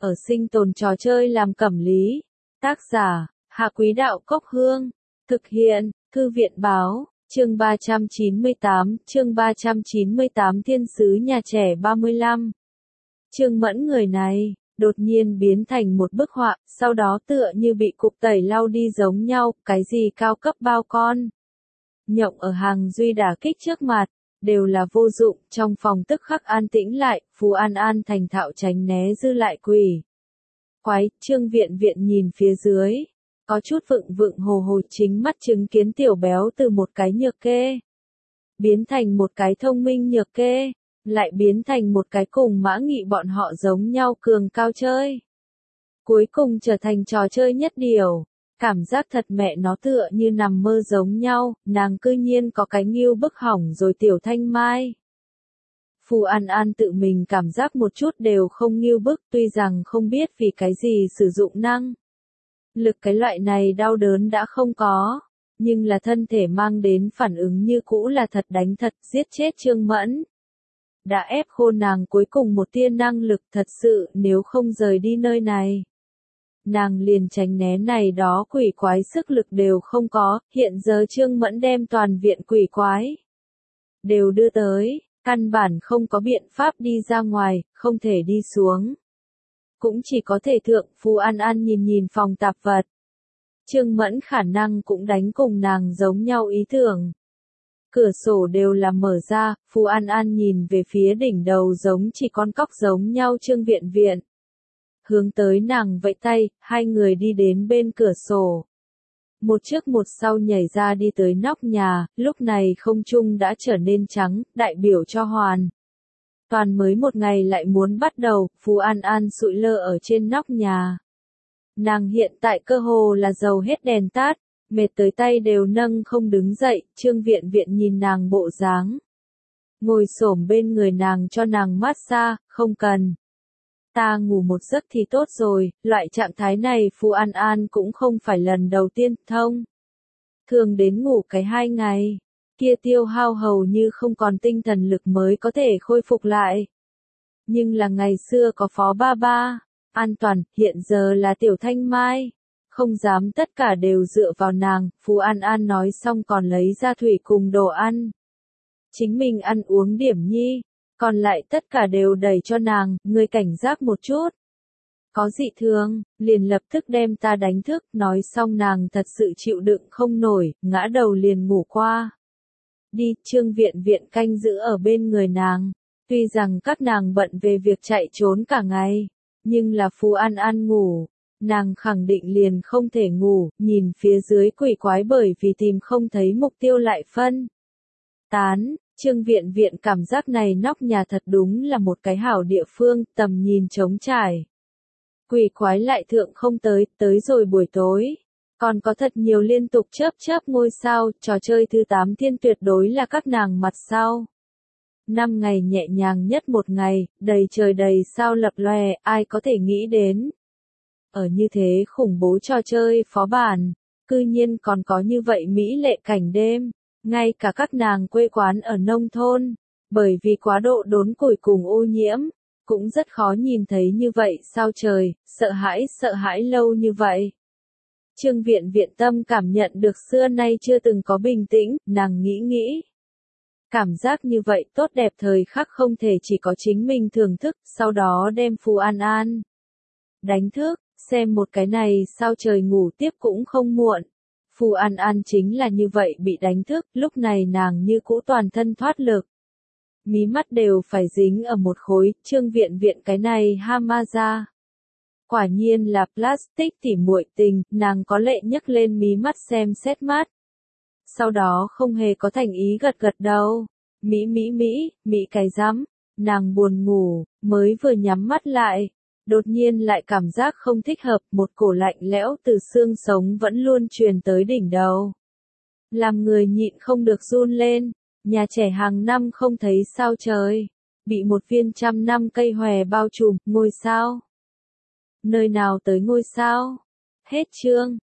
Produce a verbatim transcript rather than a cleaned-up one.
ở sinh tồn trò chơi làm cẩm lý. Tác giả, Hạ Quý Đạo Cốc Hương. Thực hiện, Thư viện Báo, chương ba trăm chín mươi tám, chương ba trăm chín mươi tám Thiên sứ nhà trẻ ba mươi lăm. Trương Mẫn người này, đột nhiên biến thành một bức họa, sau đó tựa như bị cục tẩy lau đi giống nhau, cái gì cao cấp bao con. Nhộng ở hàng duy đả kích trước mặt, đều là vô dụng, trong phòng tức khắc an tĩnh lại, Phù An An thành thạo tránh né dư lại quỷ. Quái, Trương Viện Viện nhìn phía dưới, có chút vựng vựng hồ hồ chính mắt chứng kiến tiểu béo từ một cái nhược kê, biến thành một cái thông minh nhược kê, lại biến thành một cái cùng Mã Nghị bọn họ giống nhau cường cao chơi. Cuối cùng trở thành trò chơi nhất điều. Cảm giác thật mẹ nó tựa như nằm mơ giống nhau, nàng cư nhiên có cái nghiêu bức hỏng rồi tiểu thanh mai. Phù An An tự mình cảm giác một chút đều không nghiêu bức, tuy rằng không biết vì cái gì sử dụng năng lực cái loại này đau đớn đã không có, nhưng là thân thể mang đến phản ứng như cũ là thật đánh thật, giết chết Trương Mẫn. Đã ép khô nàng cuối cùng một tia năng lực, thật sự nếu không rời đi nơi này, nàng liền tránh né này đó quỷ quái sức lực đều không có, hiện giờ Trương Mẫn đem toàn viện quỷ quái đều đưa tới, căn bản không có biện pháp đi ra ngoài, không thể đi xuống. Cũng chỉ có thể thượng. Phù An An nhìn nhìn phòng tạp vật. Trương Mẫn khả năng cũng đánh cùng nàng giống nhau ý tưởng. Cửa sổ đều là mở ra, Phù An An nhìn về phía đỉnh đầu giống chỉ con cóc giống nhau Trương Viện Viện. Hướng tới nàng vẫy tay, hai người đi đến bên cửa sổ. Một trước một sau nhảy ra đi tới nóc nhà, lúc này không trung đã trở nên trắng, đại biểu cho hoàn. Toàn mới một ngày lại muốn bắt đầu, Phù An An sụi lơ ở trên nóc nhà. Nàng hiện tại cơ hồ là dầu hết đèn tắt, mệt tới tay đều nâng không đứng dậy, Trương Viện Viện nhìn nàng bộ dáng. Ngồi xổm bên người nàng cho nàng massage, không cần. Ta ngủ một giấc thì tốt rồi, loại trạng thái này Phù An An cũng không phải lần đầu tiên, thông. Thường đến ngủ cái hai ngày, kia tiêu hao hầu như không còn tinh thần lực mới có thể khôi phục lại. Nhưng là ngày xưa có Phó Ba Ba, an toàn, hiện giờ là Tiểu Thanh Mai. Không dám tất cả đều dựa vào nàng, Phù An An nói xong còn lấy ra thủy cùng đồ ăn. Chính mình ăn uống điểm nhi. Còn lại tất cả đều đẩy cho nàng, ngươi cảnh giác một chút. Có dị thường, liền lập tức đem ta đánh thức, nói xong nàng thật sự chịu đựng không nổi, ngã đầu liền ngủ qua. Đi, Trương Viện Viện canh giữ ở bên người nàng. Tuy rằng các nàng bận về việc chạy trốn cả ngày, nhưng là Phù An An ngủ, nàng khẳng định liền không thể ngủ, nhìn phía dưới quỷ quái bởi vì tìm không thấy mục tiêu lại phân tán. Trương Viện Viện cảm giác này nóc nhà thật đúng là một cái hảo địa phương, tầm nhìn trống trải. Quỷ quái lại thượng không tới, tới rồi buổi tối. Còn có thật nhiều liên tục chớp chớp ngôi sao, trò chơi thứ tám thiên tuyệt đối là các nàng mặt sau. Năm ngày nhẹ nhàng nhất một ngày, đầy trời đầy sao lập lòe, ai có thể nghĩ đến. Ở như thế khủng bố trò chơi phó bản, cư nhiên còn có như vậy mỹ lệ cảnh đêm. Ngay cả các nàng quê quán ở nông thôn, bởi vì quá độ đốn củi cùng ô nhiễm, cũng rất khó nhìn thấy như vậy sao trời, sợ hãi sợ hãi lâu như vậy. Trương Viện Viện tâm cảm nhận được xưa nay chưa từng có bình tĩnh, nàng nghĩ nghĩ. Cảm giác như vậy tốt đẹp thời khắc không thể chỉ có chính mình thưởng thức, sau đó đem Phù An An đánh thức, xem một cái này sao trời ngủ tiếp cũng không muộn. Phù An An chính là như vậy bị đánh thức, lúc này nàng như cũ toàn thân thoát lực. Mí mắt đều phải dính ở một khối, Trương Viện Viện cái này ha ma ra. Quả nhiên là plastic tỉ muội tình, nàng có lệ nhấc lên mí mắt xem xét mắt. Sau đó không hề có thành ý gật gật đầu. Mỹ Mỹ Mỹ, Mỹ cái rắm, nàng buồn ngủ, mới vừa nhắm mắt lại. Đột nhiên lại cảm giác không thích hợp, một cổ lạnh lẽo từ xương sống vẫn luôn truyền tới đỉnh đầu. Làm người nhịn không được run lên, nhà trẻ hàng năm không thấy sao trời, bị một viên trăm năm cây hòe bao trùm, ngôi sao. Nơi nào tới ngôi sao? Hết chương.